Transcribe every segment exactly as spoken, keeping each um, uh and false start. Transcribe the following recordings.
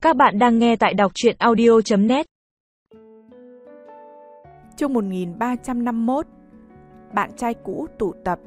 Các bạn đang nghe tại đọc truyện audio chấm net. Chương một nghìn ba trăm năm mươi mốt. Bạn trai cũ tụ tập.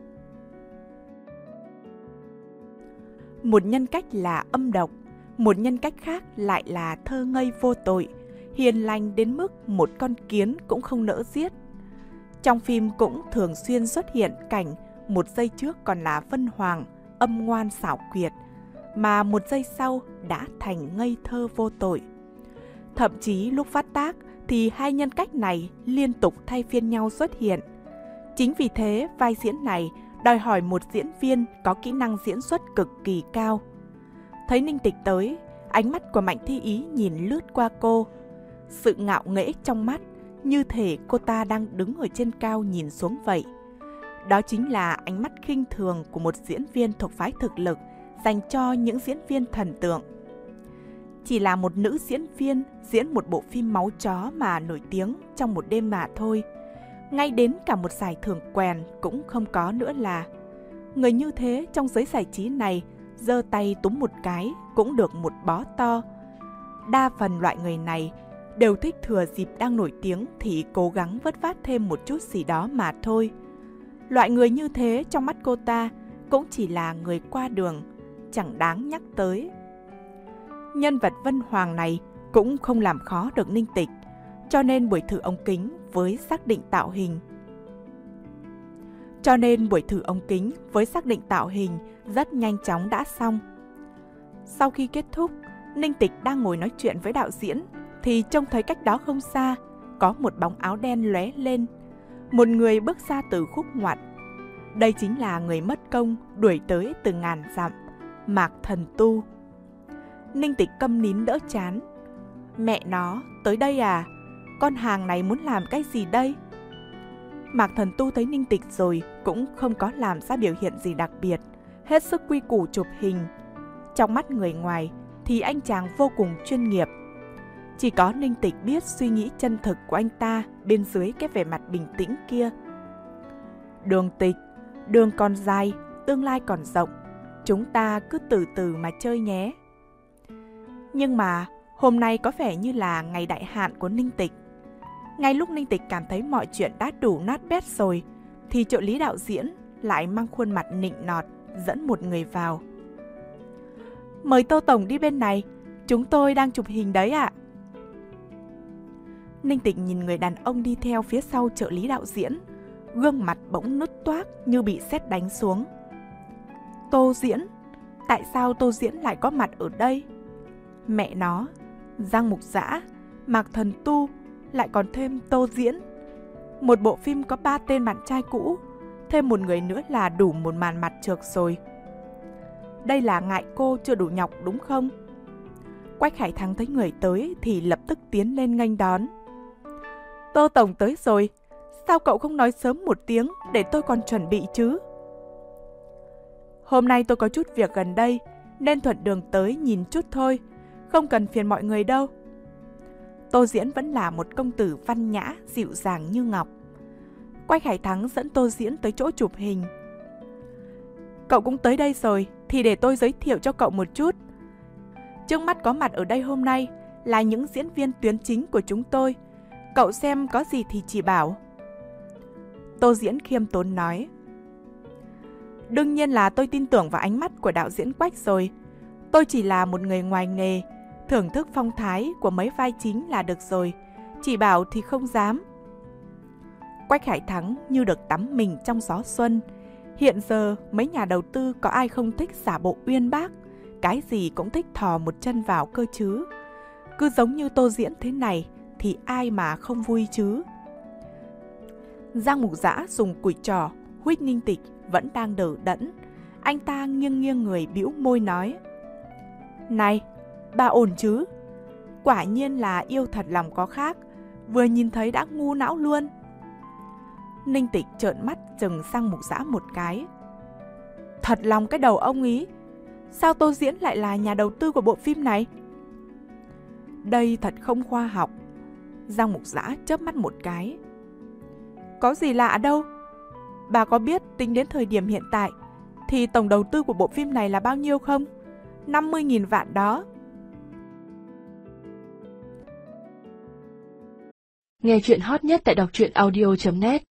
Một nhân cách là âm độc, một nhân cách khác lại là thơ ngây vô tội, hiền lành đến mức một con kiến cũng không nỡ giết. Trong phim cũng thường xuyên xuất hiện cảnh một giây trước còn là Vân Hoàng, âm ngoan xảo quyệt, mà một giây sau đã thành ngây thơ vô tội. Thậm chí lúc phát tác thì hai nhân cách này liên tục thay phiên nhau xuất hiện. Chính vì thế vai diễn này đòi hỏi một diễn viên có kỹ năng diễn xuất cực kỳ cao. Thấy Ninh Tịch tới, ánh mắt của Mạnh Thi Ý nhìn lướt qua cô. Sự ngạo nghễ trong mắt, như thể cô ta đang đứng ở trên cao nhìn xuống vậy. Đó chính là ánh mắt khinh thường của một diễn viên thuộc phái thực lực dành cho những diễn viên thần tượng. Chỉ là một nữ diễn viên diễn một bộ phim máu chó mà nổi tiếng trong một đêm mà thôi. Ngay đến cả một giải thưởng quèn cũng không có nữa là. Người như thế trong giới giải trí này, giơ tay túm một cái cũng được một bó to. Đa phần loại người này đều thích thừa dịp đang nổi tiếng thì cố gắng vất vát thêm một chút gì đó mà thôi. Loại người như thế trong mắt cô ta cũng chỉ là người qua đường, chẳng đáng nhắc tới. Nhân vật Vân Hoàng này cũng không làm khó được Ninh Tịch, cho nên buổi thử ống kính với xác định tạo hình. Cho nên buổi thử ống kính với xác định tạo hình rất nhanh chóng đã xong. Sau khi kết thúc, Ninh Tịch đang ngồi nói chuyện với đạo diễn, thì trông thấy cách đó không xa, có một bóng áo đen lóe lên. Một người bước ra từ khúc ngoặt. Đây chính là người mất công đuổi tới từ ngàn dặm, Mạc Thần Tu. Ninh Tịch câm nín đỡ chán. Mẹ nó, tới đây à? Con hàng này muốn làm cái gì đây? Mạc Thần Tu thấy Ninh Tịch rồi cũng không có làm ra biểu hiện gì đặc biệt, hết sức quy củ chụp hình. Trong mắt người ngoài thì anh chàng vô cùng chuyên nghiệp. Chỉ có Ninh Tịch biết suy nghĩ chân thực của anh ta bên dưới cái vẻ mặt bình tĩnh kia. Đường Tịch, đường còn dài, tương lai còn rộng, chúng ta cứ từ từ mà chơi nhé. Nhưng mà hôm nay có vẻ như là ngày đại hạn của Ninh Tịch. Ngay lúc Ninh Tịch cảm thấy mọi chuyện đã đủ nát bét rồi, thì trợ lý đạo diễn lại mang khuôn mặt nịnh nọt dẫn một người vào. Mời Tô Tổng đi bên này, chúng tôi đang chụp hình đấy ạ. Ninh Tịch nhìn người đàn ông đi theo phía sau trợ lý đạo diễn, gương mặt bỗng nứt toác như bị sét đánh xuống. Tô Diễn? Tại sao Tô Diễn lại có mặt ở đây? Mẹ nó, Giang Mục Dã, Mạc Thần Tu, lại còn thêm Tô Diễn. Một bộ phim có ba tên bạn trai cũ, thêm một người nữa là đủ một màn mặt trược rồi. Đây là ngại cô chưa đủ nhọc đúng không? Quách Hải Thắng thấy người tới thì lập tức tiến lên nghênh đón. Tô Tổng tới rồi, sao cậu không nói sớm một tiếng để tôi còn chuẩn bị chứ? Hôm nay tôi có chút việc gần đây nên thuận đường tới nhìn chút thôi, không cần phiền mọi người đâu. Tô Diễn vẫn là một công tử văn nhã, dịu dàng như ngọc. Quách Hải Thắng dẫn Tô Diễn tới chỗ chụp hình. Cậu cũng tới đây rồi thì để tôi giới thiệu cho cậu một chút. Trước mắt có mặt ở đây hôm nay là những diễn viên tuyến chính của chúng tôi. Cậu xem có gì thì chỉ bảo. Tô Diễn khiêm tốn nói. Đương nhiên là tôi tin tưởng vào ánh mắt của đạo diễn Quách rồi. Tôi chỉ là một người ngoài nghề, thưởng thức phong thái của mấy vai chính là được rồi, chỉ bảo thì không dám. Quách Hải Thắng như được tắm mình trong gió xuân. Hiện giờ mấy nhà đầu tư có ai không thích giả bộ uyên bác, cái gì cũng thích thò một chân vào cơ chứ. Cứ giống như Tô Diễn thế này thì ai mà không vui chứ. Giang Mục Dã dùng cùi trò huých Ninh Tịch vẫn đang đờ đẫn. Anh ta nghiêng nghiêng người bĩu môi nói. Này, bà ổn chứ? Quả nhiên là yêu thật lòng có khác, vừa nhìn thấy đã ngu não luôn. Ninh Tịch trợn mắt chừng Giang Mục Dã một cái. Thật lòng cái đầu ông ý, sao Tô Diễn lại là nhà đầu tư của bộ phim này? Đây thật không khoa học. Giang Mục Dã chớp mắt một cái. Có gì lạ đâu. Bà có biết tính đến thời điểm hiện tại thì tổng đầu tư của bộ phim này là bao nhiêu không? năm mươi nghìn vạn đó. Nghe chuyện hot nhất tại đọc truyện audio chấm net.